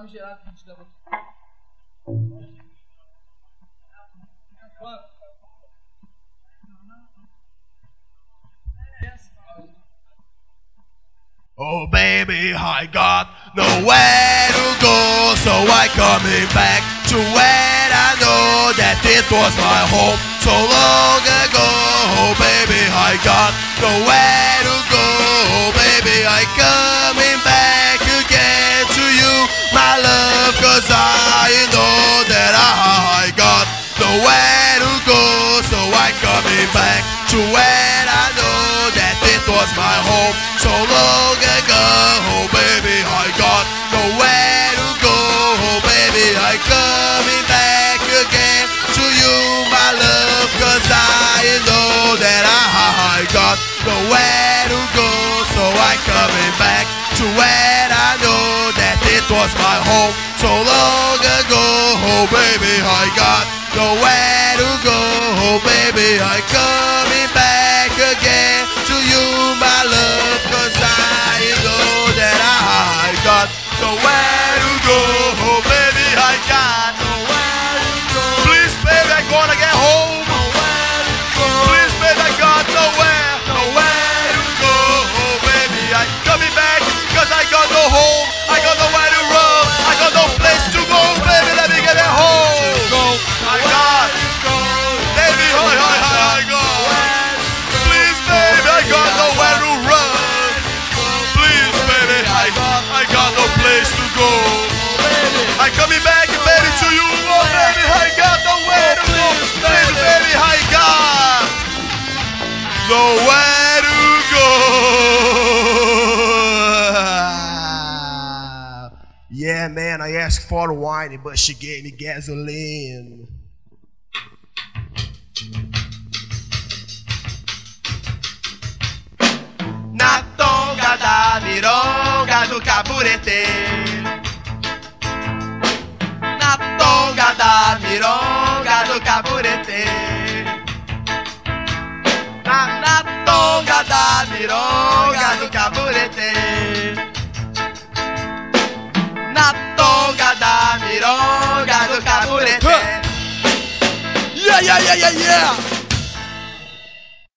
carro gerado que a gente leva aqui. Oh baby, I got nowhere to go, so I coming back to where I know that it was my home so long ago. Oh baby, I got nowhere to go, oh baby, I coming back again to you, my love, cause I know that I got nowhere to go, so I coming back to where I know that it was my home so long ago. Oh baby, I got nowhere to go, oh baby, I coming back again to you, my love, cause I know that I got nowhere to go, so I coming back to where I know that it was my home so long ago. Oh baby, I got nowhere to go, oh baby, I coming back again to you, my love, cause I know that I got nowhere to go, oh baby, I got nowhere to go. Please baby, I gonna get home. Nowhere to go. Please baby, I got nowhere to go, oh baby, I coming back, cause I got no home, I got nowhere to run, I got no place to go, baby, let me get it home. I got, baby, I got, please baby, I got nowhere to run, please baby, I got no place to go, I coming back baby to you, oh baby, I got nowhere to go, please baby, I got nowhere to go. Yeah man, I asked for the wine, but she gave me gasoline. Na tonga da mironga do caburete, na tonga da mironga do caburete, na tonga da mironga do caburete, na tonga da mironga do caburete. Yeah, yeah, yeah, yeah, yeah.